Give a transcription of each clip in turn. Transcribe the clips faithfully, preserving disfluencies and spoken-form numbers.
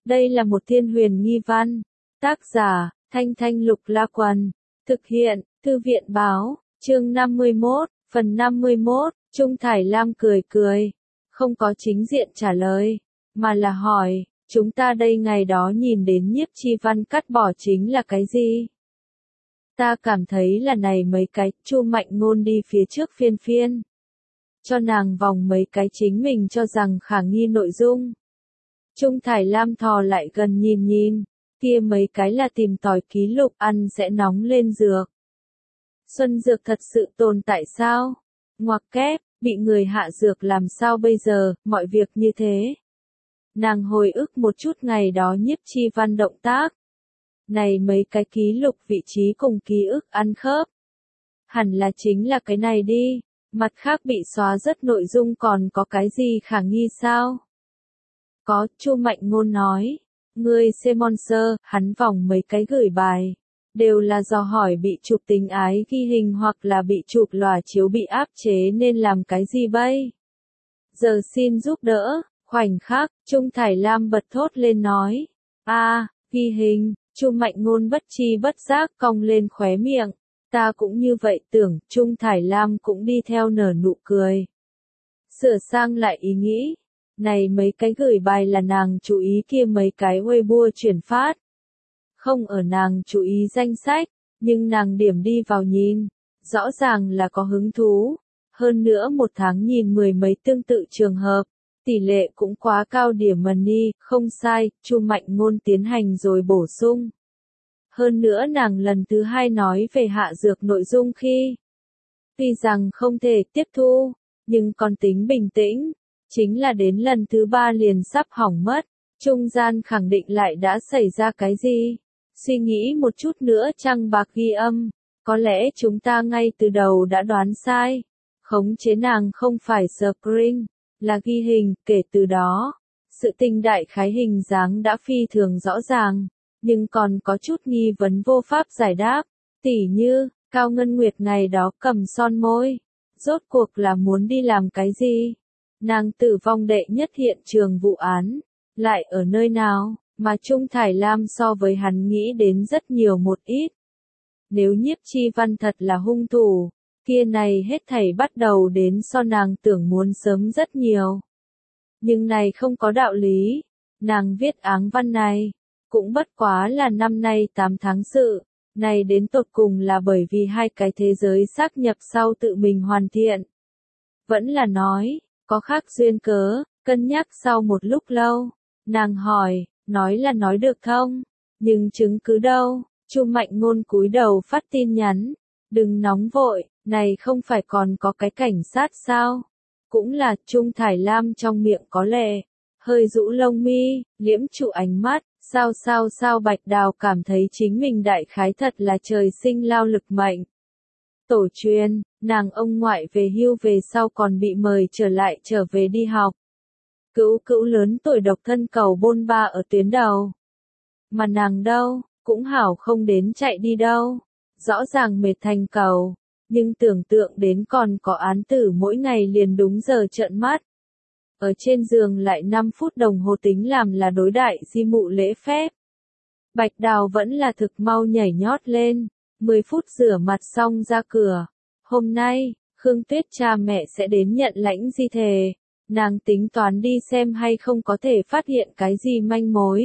Đây là một thiên huyền nghi văn. Tác giả, Thanh Thanh Lục La Quần. Thực hiện, Thư viện Báo. Chương năm mươi mốt, phần năm mươi mốt, Trung Thải Lam cười cười. Không có chính diện trả lời, mà là hỏi, chúng ta đây ngày đó nhìn đến nhiếp chi văn cắt bỏ chính là cái gì? Ta cảm thấy là này mấy cái, Chu Mạnh Ngôn đi phía trước phiên phiên. Cho nàng vòng mấy cái chính mình cho rằng khả nghi nội dung. Trung Thải Lam thò lại gần nhìn nhìn, kia mấy cái là tìm tòi ký lục ăn sẽ nóng lên dược. Xuân dược thật sự tồn tại sao? Ngoặc kép, bị người hạ dược làm sao bây giờ, mọi việc như thế. Nàng hồi ức một chút ngày đó nhiếp chi văn động tác. Này mấy cái ký lục vị trí cùng ký ức ăn khớp. Hẳn là chính là cái này đi, mặt khác bị xóa rất nội dung còn có cái gì khả nghi sao? Có, Chu Mạnh Ngôn nói, ngươi xem Monster, hắn vòng mấy cái gửi bài. Đều là do hỏi bị chụp tình ái ghi hình hoặc là bị chụp lòa chiếu bị áp chế nên làm cái gì bây? Giờ xin giúp đỡ, khoảnh khắc, Trung Thải Lam bật thốt lên nói. a à, ghi hình, Chu Mạnh Ngôn bất chi bất giác cong lên khóe miệng. Ta cũng như vậy tưởng, Trung Thải Lam cũng đi theo nở nụ cười. Sửa sang lại ý nghĩ. Này mấy cái gửi bài là nàng chú ý kia mấy cái Weibo chuyển phát. Không ở nàng chú ý danh sách, nhưng nàng điểm đi vào nhìn, rõ ràng là có hứng thú. Hơn nữa một tháng nhìn mười mấy tương tự trường hợp, tỷ lệ cũng quá cao điểm money, không sai, Chu Mạnh Ngôn tiến hành rồi bổ sung. Hơn nữa nàng lần thứ hai nói về hạ dược nội dung khi, tuy rằng không thể tiếp thu, nhưng còn tính bình tĩnh, chính là đến lần thứ ba liền sắp hỏng mất, trung gian khẳng định lại đã xảy ra cái gì. Suy nghĩ một chút nữa trăng bạc ghi âm, có lẽ chúng ta ngay từ đầu đã đoán sai. Khống chế nàng không phải screen, là ghi hình, kể từ đó. Sự tình đại khái hình dáng đã phi thường rõ ràng, nhưng còn có chút nghi vấn vô pháp giải đáp. Tỉ như, Cao Ngân Nguyệt ngày đó cầm son môi, rốt cuộc là muốn đi làm cái gì? Nàng tử vong đệ nhất hiện trường vụ án, lại ở nơi nào? Mà Trung Thải Lam so với hắn nghĩ đến rất nhiều một ít. Nếu nhiếp chi văn thật là hung thủ, kia này hết thảy bắt đầu đến so nàng tưởng muốn sớm rất nhiều. Nhưng này không có đạo lý, nàng viết áng văn này, cũng bất quá là năm nay tám tháng sự, này đến tột cùng là bởi vì hai cái thế giới xác nhập sau tự mình hoàn thiện. Vẫn là nói, có khác duyên cớ, cân nhắc sau một lúc lâu, nàng hỏi. Nói là nói được không? Nhưng chứng cứ đâu? Chu Mạnh Ngôn cúi đầu phát tin nhắn. Đừng nóng vội, này không phải còn có cái cảnh sát sao? Cũng là Trung Thải Lam trong miệng có lệ. Hơi rũ lông mi, liễm trụ ánh mắt. Sao sao sao Bạch Đào cảm thấy chính mình đại khái thật là trời sinh lao lực mạnh. Tổ truyền, nàng ông ngoại về hưu về sau còn bị mời trở lại trở về đi học. Cữu cữu lớn tuổi độc thân cầu bôn ba ở tuyến đầu. Mà nàng đâu, cũng hảo không đến chạy đi đâu. Rõ ràng mệt thành cầu, nhưng tưởng tượng đến còn có án tử mỗi ngày liền đúng giờ trợn mắt. Ở trên giường lại năm phút đồng hồ tính làm là đối đại di mụ lễ phép. Bạch Đào vẫn là thực mau nhảy nhót lên, mười phút rửa mặt xong ra cửa. Hôm nay, Khương Tuyết cha mẹ sẽ đến nhận lãnh di thề. Nàng tính toán đi xem hay không có thể phát hiện cái gì manh mối.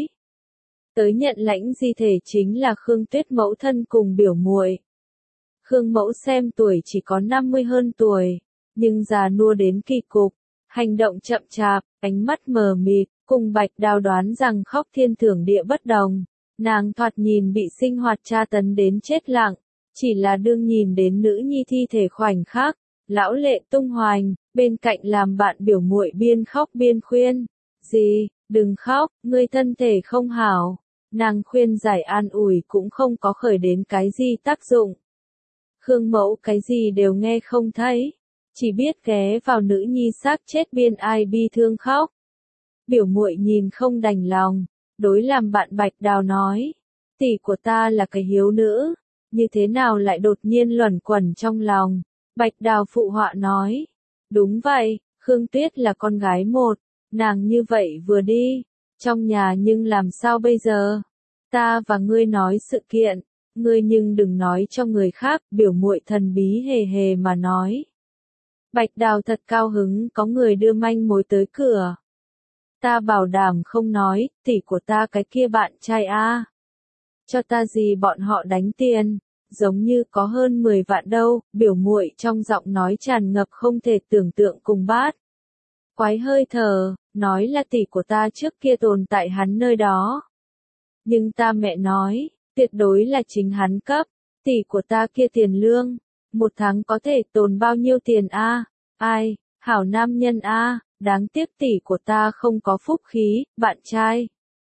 Tới nhận lãnh di thể chính là Khương Tuyết mẫu thân cùng biểu muội. Khương mẫu xem tuổi chỉ có năm mươi hơn tuổi, nhưng già nua đến kỳ cục, hành động chậm chạp, ánh mắt mờ mịt, cùng Bạch Đào đoán rằng khóc thiên thưởng địa bất đồng. Nàng thoạt nhìn bị sinh hoạt tra tấn đến chết lặng, chỉ là đương nhìn đến nữ nhi thi thể khoảnh khắc. Lão lệ tung hoành, bên cạnh làm bạn biểu muội biên khóc biên khuyên. Gì, đừng khóc, ngươi thân thể không hảo. Nàng khuyên giải an ủi cũng không có khởi đến cái gì tác dụng. Khương mẫu cái gì đều nghe không thấy. Chỉ biết ghé vào nữ nhi xác chết biên ai bi thương khóc. Biểu muội nhìn không đành lòng, đối làm bạn Bạch Đào nói. Tỷ của ta là cái hiếu nữ, như thế nào lại đột nhiên luẩn quẩn trong lòng. Bạch Đào phụ họa nói, đúng vậy, Khương Tuyết là con gái một, nàng như vậy vừa đi, Trong nhà nhưng làm sao bây giờ? Ta và ngươi nói sự kiện, ngươi nhưng đừng nói cho người khác, biểu muội thần bí hề hề mà nói. Bạch Đào thật cao hứng, có người đưa manh mối tới cửa. Ta bảo đảm không nói, tỷ của ta cái kia bạn trai a. Cho ta gì bọn họ đánh tiền, giống như có hơn mười vạn đâu, biểu muội trong giọng nói tràn ngập không thể tưởng tượng cùng bát. Quái hơi thở, nói là tỷ của ta trước kia tồn tại hắn nơi đó. Nhưng ta mẹ nói, tuyệt đối là chính hắn cấp, tỷ của ta kia tiền lương, một tháng có thể tồn bao nhiêu tiền a? Ai, hảo nam nhân a, đáng tiếc tỷ của ta không có phúc khí, bạn trai.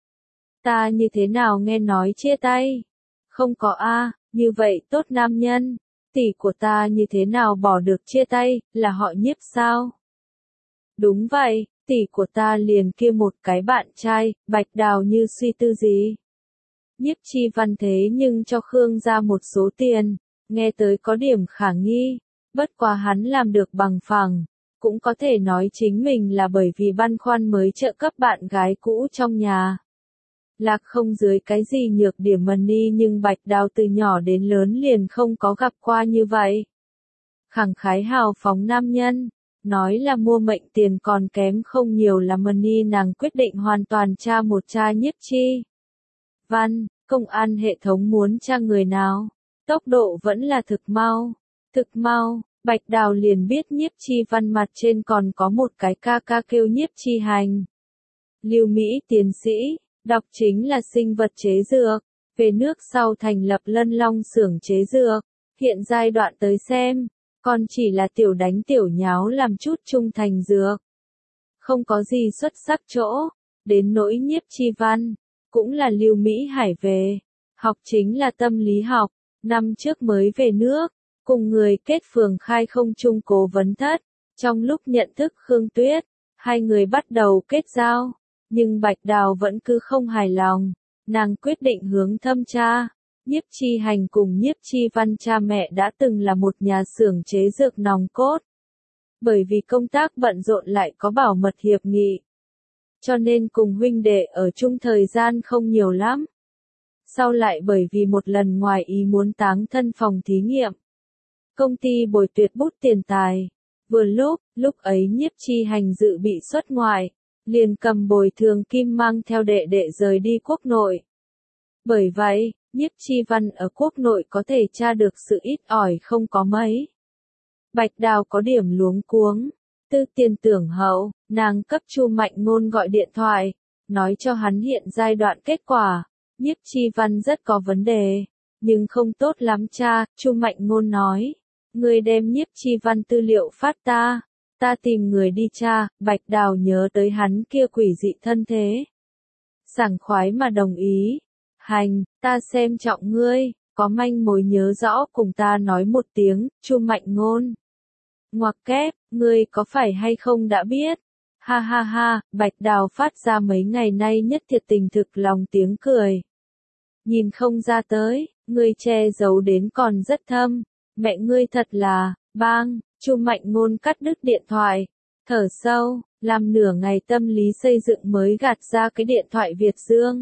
Ta như thế nào nghe nói chia tay? Không có a, như vậy tốt nam nhân, tỷ của ta như thế nào bỏ được chia tay, là họ Nhiếp sao? Đúng vậy, tỷ của ta liền kia một cái bạn trai, Bạch Đào như suy tư gì. Nhiếp Chi Văn thế nhưng cho Khương ra một số tiền, nghe tới có điểm khả nghi, bất quá hắn làm được bằng phẳng, cũng có thể nói chính mình là bởi vì băn khoăn mới trợ cấp bạn gái cũ trong nhà. Lạc không dưới cái gì nhược điểm money nhưng Bạch Đào từ nhỏ đến lớn liền không có gặp qua như vậy. Khẳng khái hào phóng nam nhân, nói là mua mệnh tiền còn kém không nhiều là money nàng quyết định hoàn toàn tra một tra Nhiếp Chi Văn, công an hệ thống muốn tra người nào, tốc độ vẫn là thực mau, thực mau, Bạch Đào liền biết Nhiếp Chi Văn mặt trên còn có một cái ca ca kêu Nhiếp Chi Hành. Lưu Mỹ tiến sĩ, đọc chính là sinh vật chế dược, về nước sau thành lập Lân Long xưởng chế dược, hiện giai đoạn tới xem, còn chỉ là tiểu đánh tiểu nháo làm chút trung thành dược. Không có gì xuất sắc chỗ, đến nỗi Nhiếp Chi Văn, cũng là Lưu Mỹ Hải về, học chính là tâm lý học, năm trước mới về nước, cùng người kết phường khai không chung cố vấn thất, trong lúc nhận thức Khương Tuyết, hai người bắt đầu kết giao, nhưng Bạch Đào vẫn cứ không hài lòng, nàng quyết định hướng thâm tra. Nhiếp Chi Hành cùng Nhiếp Chi Văn cha mẹ đã từng là một nhà xưởng chế dược nòng cốt. Bởi vì công tác bận rộn lại có bảo mật hiệp nghị, cho nên cùng huynh đệ ở chung thời gian không nhiều lắm. Sau lại bởi vì một lần ngoài ý muốn táng thân phòng thí nghiệm, công ty bồi tuyệt bút tiền tài. Vừa lúc, lúc ấy Nhiếp Chi Hành dự bị xuất ngoại, liền cầm bồi thường kim mang theo đệ đệ rời đi quốc nội. Bởi vậy, Nhiếp Chi Văn ở quốc nội có thể tra được sự ít ỏi không có mấy. Bạch Đào có điểm luống cuống, tư tiền tưởng hậu, nàng cấp Chu Mạnh Ngôn gọi điện thoại, nói cho hắn hiện giai đoạn kết quả. Nhiếp Chi Văn rất có vấn đề, nhưng không tốt lắm cha, Chu Mạnh Ngôn nói. Người đem Nhiếp Chi Văn tư liệu phát ta, ta tìm người đi tra. Bạch Đào nhớ tới hắn kia quỷ dị thân thế, sảng khoái mà đồng ý. Hành, ta xem trọng ngươi, có manh mối nhớ rõ cùng ta nói một tiếng, Chu Mạnh Ngôn. Ngoặc kép, ngươi có phải hay không đã biết? Ha ha ha, Bạch Đào phát ra mấy ngày nay nhất thiệt tình thực lòng tiếng cười. Nhìn không ra tới, ngươi che giấu đến còn rất thâm, mẹ ngươi thật là, bang, Chu Mạnh Ngôn cắt đứt điện thoại, thở sâu, làm nửa ngày tâm lý xây dựng mới gạt ra cái điện thoại Việt Dương.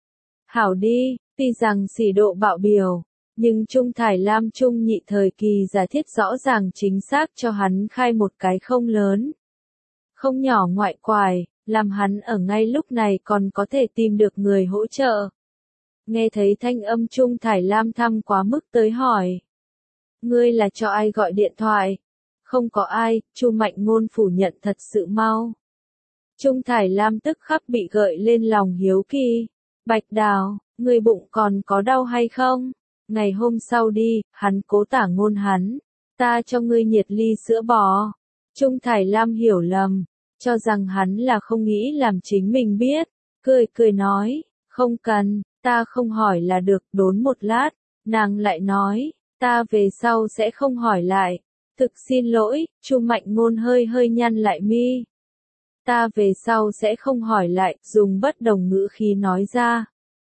Hảo đi, tuy rằng sỉ độ bạo biểu, nhưng Trung Thải Lam Trung nhị thời kỳ giả thiết rõ ràng chính xác cho hắn khai một cái không lớn, không nhỏ ngoại quải, làm hắn ở ngay lúc này còn có thể tìm được người hỗ trợ. Nghe thấy thanh âm Trung Thải Lam thăm quá mức tới hỏi. Ngươi là cho ai gọi điện thoại? Không có ai, Chu Mạnh Ngôn phủ nhận thật sự mau. Trung Thải Lam tức khắc bị gợi lên lòng hiếu kỳ. Bạch Đào, ngươi bụng còn có đau hay không? Ngày hôm sau đi, hắn cố tả ngôn hắn. Ta cho ngươi nhiệt ly sữa bò. Trung Thải Lam hiểu lầm, cho rằng hắn là không nghĩ làm chính mình biết. Cười cười nói, không cần, ta không hỏi là được. Đốn một lát, nàng lại nói, ta về sau sẽ không hỏi lại. Thực xin lỗi, Chu Mạnh Ngôn hơi hơi nhăn lại mi. Ta về sau sẽ không hỏi lại, dùng bất đồng ngữ khí nói ra.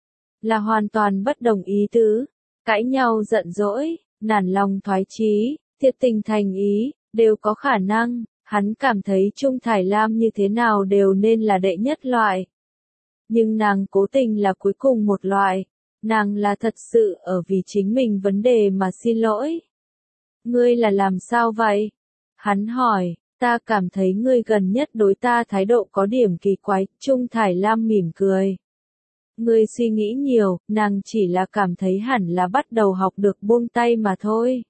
Là hoàn toàn bất đồng ý tứ, cãi nhau giận dỗi, nản lòng thoái chí, thiệt tình thành ý, đều có khả năng, hắn cảm thấy Trung Thải Lam như thế nào đều nên là đệ nhất loại. nhưng nàng cố tình là cuối cùng một loại. Nàng là thật sự ở vì chính mình vấn đề mà xin lỗi. Ngươi là làm sao vậy? Hắn hỏi, ta cảm thấy ngươi gần nhất đối ta thái độ có điểm kỳ quái, Trung Thải Lam mỉm cười. Ngươi suy nghĩ nhiều, nàng chỉ là cảm thấy hẳn là bắt đầu học được buông tay mà thôi.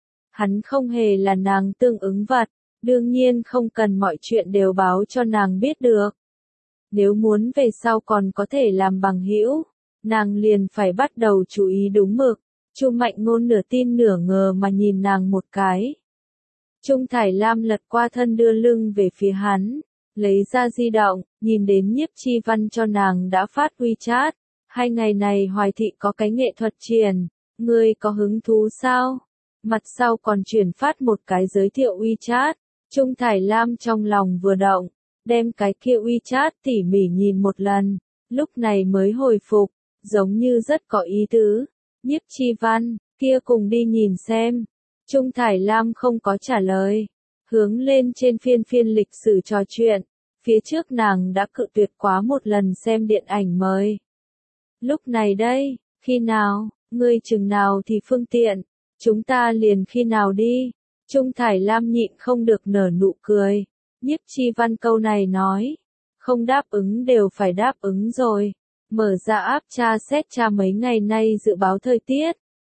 Hắn không hề là nàng tương ứng vật, đương nhiên không cần mọi chuyện đều báo cho nàng biết được. Nếu muốn về sau còn có thể làm bằng hữu, nàng liền phải bắt đầu chú ý đúng mực. Chu Mạnh Ngôn nửa tin nửa ngờ mà nhìn nàng một cái. Trung Thải Lam lật qua thân đưa lưng về phía hắn, lấy ra di động, nhìn đến Nhiếp Chi Văn cho nàng đã phát WeChat. Hai ngày này Hoài Thị có cái nghệ thuật triển, ngươi có hứng thú sao? Mặt sau còn chuyển phát một cái giới thiệu WeChat. Trung Thải Lam trong lòng vừa động, đem cái kia WeChat tỉ mỉ nhìn một lần, lúc này mới hồi phục, giống như rất có ý tứ. Nhiếp Chi Văn, kia cùng đi nhìn xem. Trung Thải Lam không có trả lời, hướng lên trên phiên phiên lịch sử trò chuyện, phía trước nàng đã cự tuyệt quá một lần xem điện ảnh mời. Lúc này đây, khi nào, ngươi chừng nào thì phương tiện, chúng ta liền khi nào đi. Trung Thải Lam nhịn không được nở nụ cười. Nhiếp Chi Văn câu này nói, không đáp ứng đều phải đáp ứng rồi. Mở ra app tra xét tra mấy ngày nay dự báo thời tiết.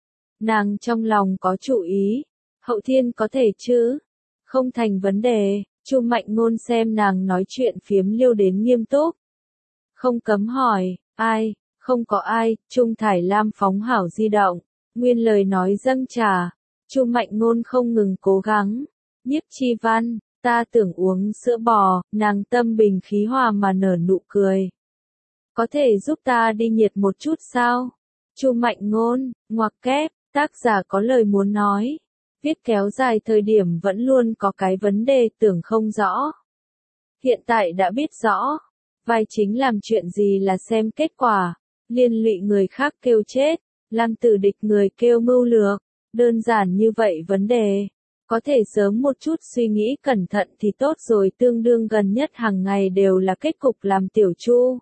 Nàng trong lòng có chủ ý, hậu thiên có thể chứ? Không thành vấn đề. Chu Mạnh Ngôn xem nàng nói chuyện phiếm liêu đến nghiêm túc. Không cấm hỏi, ai? Không có ai. Trung Thải Lam phóng hảo di động, nguyên lời nói dâng trà. Chu Mạnh Ngôn không ngừng cố gắng. Nhiếp Chi Văn, ta tưởng uống sữa bò. Nàng tâm bình khí hòa mà nở nụ cười. Có thể giúp ta đi nhiệt một chút sao? Chu Mạnh Ngôn, ngoặc kép, tác giả có lời muốn nói. Viết kéo dài thời điểm vẫn luôn có cái vấn đề tưởng không rõ. Hiện tại đã biết rõ. Vai chính làm chuyện gì là xem kết quả. Liên lụy người khác kêu chết. Làm tử địch người kêu mưu lược. Đơn giản như vậy vấn đề. Có thể sớm một chút suy nghĩ cẩn thận thì tốt rồi, tương đương gần nhất hàng ngày đều là kết cục làm tiểu Chu.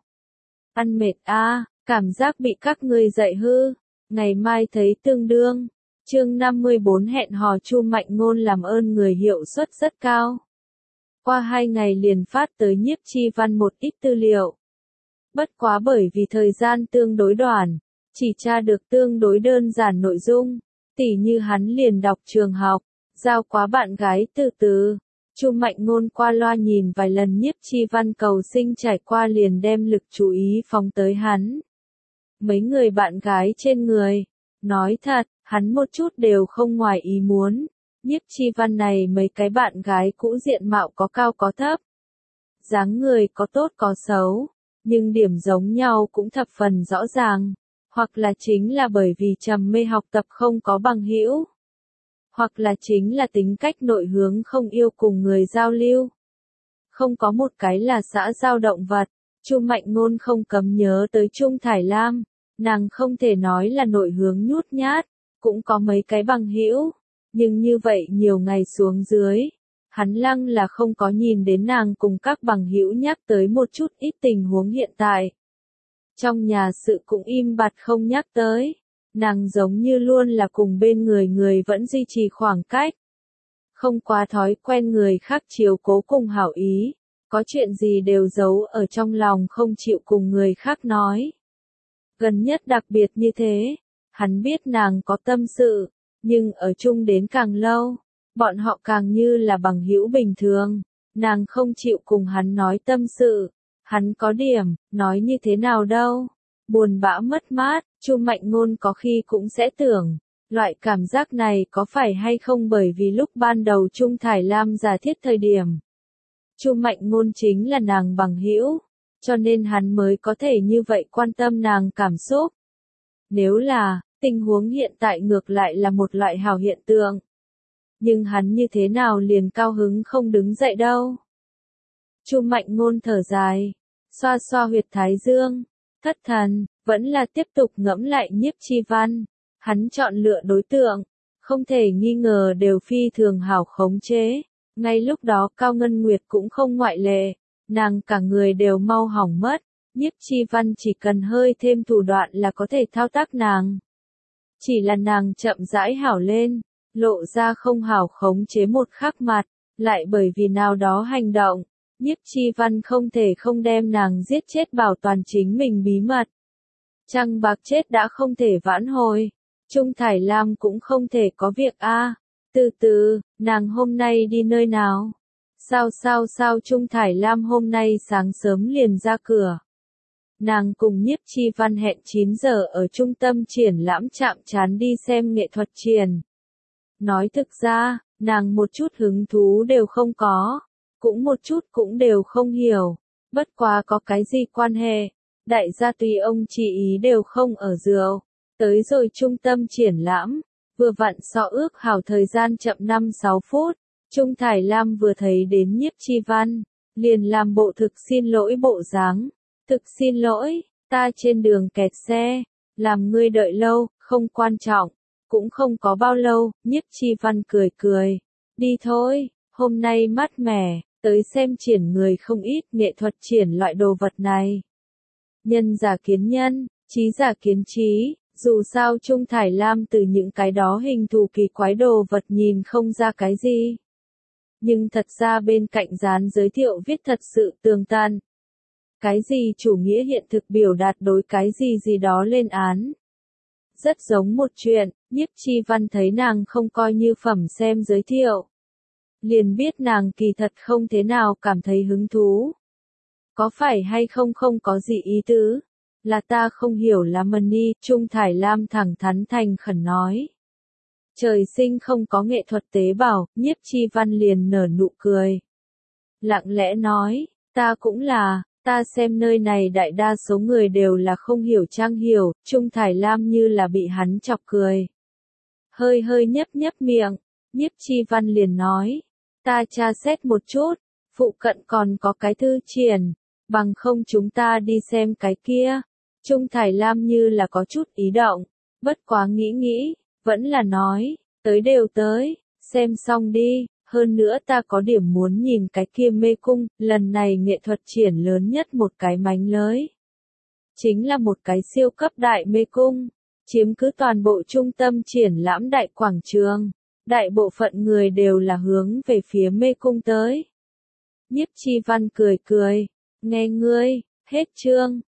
Ăn mệt a, à, cảm giác bị các ngươi dạy hư. Ngày mai thấy tương đương. Chương năm mươi bốn hẹn hò. Chu Mạnh Ngôn làm ơn người hiệu suất rất cao. Qua hai ngày liền phát tới Nhiếp Chi Văn một ít tư liệu. Bất quá bởi vì thời gian tương đối đoạn, chỉ tra được tương đối đơn giản nội dung. Tỉ như hắn liền đọc trường học, giao quá bạn gái từ từ. Chu Mạnh Ngôn qua loa nhìn vài lần Nhiếp Chi Văn cầu sinh trải qua liền đem lực chú ý phóng tới hắn. Mấy người bạn gái trên người. Nói thật, hắn một chút đều không ngoài ý muốn. Nhiếp Chi Văn này mấy cái bạn gái cũ diện mạo có cao có thấp. Dáng người có tốt có xấu. Nhưng điểm giống nhau cũng thập phần rõ ràng. Hoặc là chính là bởi vì trầm mê học tập không có bằng hữu. Hoặc là chính là tính cách nội hướng không yêu cùng người giao lưu. Không có một cái là xã giao động vật. Chu Mạnh Ngôn không cấm nhớ tới Trung Thải Lam. Nàng không thể nói là nội hướng nhút nhát, cũng có mấy cái bằng hữu. Nhưng như vậy nhiều ngày xuống dưới, hắn lăng là không có nhìn đến nàng cùng các bằng hữu nhắc tới một chút ít tình huống hiện tại. Trong nhà sự cũng im bặt không nhắc tới. Nàng giống như luôn là cùng bên người người vẫn duy trì khoảng cách. Không quá thói quen người khác chiếu cố cùng hảo ý. Có chuyện gì đều giấu ở trong lòng không chịu cùng người khác nói. Gần nhất đặc biệt như thế. Hắn biết nàng có tâm sự. Nhưng ở chung đến càng lâu. Bọn họ càng như là bằng hữu bình thường. Nàng không chịu cùng hắn nói tâm sự. Hắn có điểm, nói như thế nào đâu. Buồn bã mất mát, Chu Mạnh Ngôn có khi cũng sẽ tưởng, loại cảm giác này có phải hay không bởi vì lúc ban đầu Trung Thải Lam giả thiết thời điểm. Chu Mạnh Ngôn chính là nàng bằng hữu, cho nên hắn mới có thể như vậy quan tâm nàng cảm xúc. Nếu là, tình huống hiện tại ngược lại là một loại hào hiện tượng. Nhưng hắn như thế nào liền cao hứng không đứng dậy đâu. Chu Mạnh Ngôn thở dài, xoa xoa huyệt thái dương, thất thần, vẫn là tiếp tục ngẫm lại Nhiếp Chi Văn. Hắn chọn lựa đối tượng, không thể nghi ngờ đều phi thường hảo khống chế. Ngay lúc đó Cao Ngân Nguyệt cũng không ngoại lệ, nàng cả người đều mau hỏng mất. Nhiếp Chi Văn chỉ cần hơi thêm thủ đoạn là có thể thao tác nàng. Chỉ là nàng chậm rãi hảo lên, lộ ra không hảo khống chế một khắc mặt, lại bởi vì nào đó hành động, Nhiếp Chi Văn không thể không đem nàng giết chết bảo toàn chính mình bí mật. Trăng bạc chết đã không thể vãn hồi, Trung Thải Lam cũng không thể có việc a. À. Từ từ, nàng hôm nay đi nơi nào? Sao sao sao Trung Thải Lam hôm nay sáng sớm liền ra cửa. Nàng cùng Nhiếp Chi Văn hẹn chín giờ ở trung tâm triển lãm chạm trán đi xem nghệ thuật triển. Nói thực ra, nàng một chút hứng thú đều không có, cũng một chút cũng đều không hiểu, bất quá có cái gì quan hệ, đại gia tùy ông chỉ ý đều không ở rượu. Tới rồi trung tâm triển lãm, vừa vặn so ước hảo thời gian chậm năm sáu phút, Trung Thải Lam vừa thấy đến Nhiếp Chi Văn, liền làm bộ thực xin lỗi bộ dáng. Thực xin lỗi, ta trên đường kẹt xe, làm ngươi đợi lâu, không quan trọng, cũng không có bao lâu, Nhiếp Chi Văn cười cười. Đi thôi, hôm nay mát mẻ, tới xem triển người không ít nghệ thuật triển loại đồ vật này. Nhân giả kiến nhân, trí giả kiến trí, dù sao Trung Thải Lam từ những cái đó hình thù kỳ quái đồ vật nhìn không ra cái gì. Nhưng thật ra bên cạnh dán giới thiệu viết thật sự tường tận. Cái gì chủ nghĩa hiện thực biểu đạt đối cái gì gì đó lên án. Rất giống một chuyện, Nhiếp Chi Văn thấy nàng không coi như phẩm xem giới thiệu. Liền biết nàng kỳ thật không thế nào cảm thấy hứng thú. Có phải hay không không có gì ý tứ? Là ta không hiểu là Mani, Trung Thải Lam thẳng thắn thành khẩn nói. Trời sinh không có nghệ thuật tế bào, Nhiếp Chi Văn liền nở nụ cười. Lặng lẽ nói, ta cũng là. Ta xem nơi này đại đa số người đều là không hiểu trang hiểu, Trung Thải Lam như là bị hắn chọc cười. Hơi hơi nhấp nhấp miệng, Nhiếp Chi Văn liền nói, ta tra xét một chút, phụ cận còn có cái thư triển, bằng không chúng ta đi xem cái kia. Trung Thải Lam như là có chút ý động, bất quá nghĩ nghĩ, vẫn là nói, tới đều tới, xem xong đi. Hơn nữa ta có điểm muốn nhìn cái kia mê cung, lần này nghệ thuật triển lớn nhất một cái mánh lới. Chính là một cái siêu cấp đại mê cung, chiếm cứ toàn bộ trung tâm triển lãm đại quảng trường. Đại bộ phận người đều là hướng về phía mê cung tới. Nhiếp Chi Văn cười cười, nghe ngươi, hết chương.